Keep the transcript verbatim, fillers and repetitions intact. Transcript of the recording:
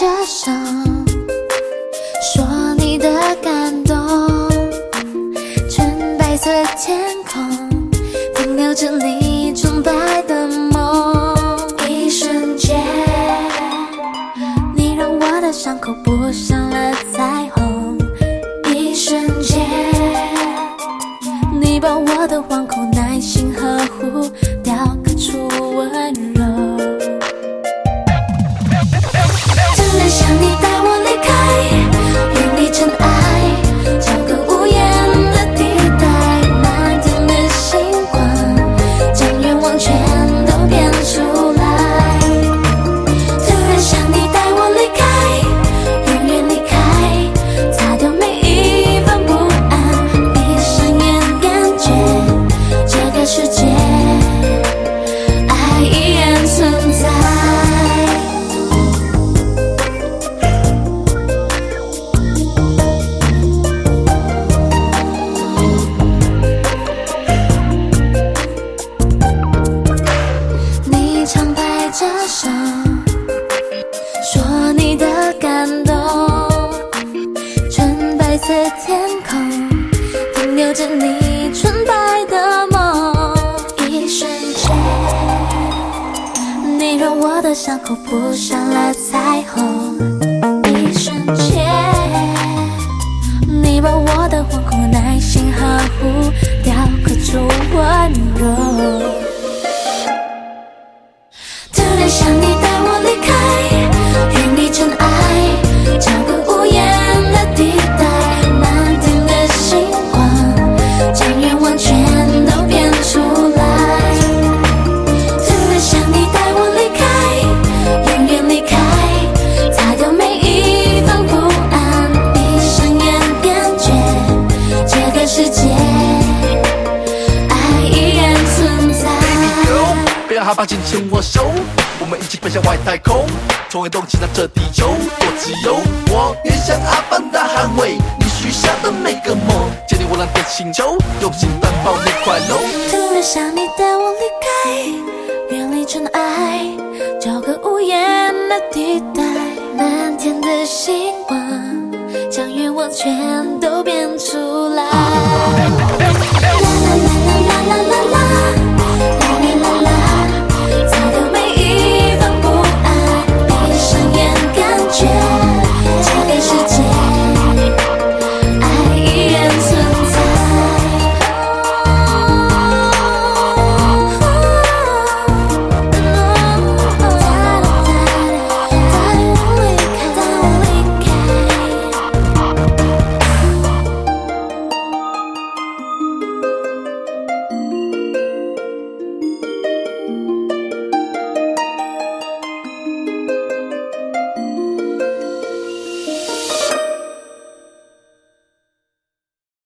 着手，说你的感动。纯白色天空，停留着你纯白的梦。一瞬间，你让我的伤口补上了彩虹。一瞬间，你把我的惶恐耐心呵护，雕刻出温柔。突然想你带我离开，远离尘埃，找个无言的地带，漫天的星光，将愿望全都变出来。突然想你带我离开，永远离开，擦掉每一份不安，闭上眼感觉这个世界爱依然存在。你常拍着手，说你的感动。纯白色天空，停留着你纯白的梦。一瞬间，你让我的伤口补上了彩虹。一瞬间，你把我的惶恐耐心呵护，雕刻出温柔。突然想你带我离开，远离尘埃，找个无言的地带，漫天的星光，将愿望全都变出来。突然想你带我离开，永远离开，擦掉每一份不安，闭上眼感觉这个世界爱依然存在。 不要害怕，紧牵我手，我们一起奔向外太空，从未动起让这地球多自由。我愿像阿凡达捍卫你许下的每个梦，建立我蓝的星球，用心担保你快乐。 突然想你带我离开，远离尘埃，找个无言的地带，漫天的星光，将愿望全都变出来。啦啦啦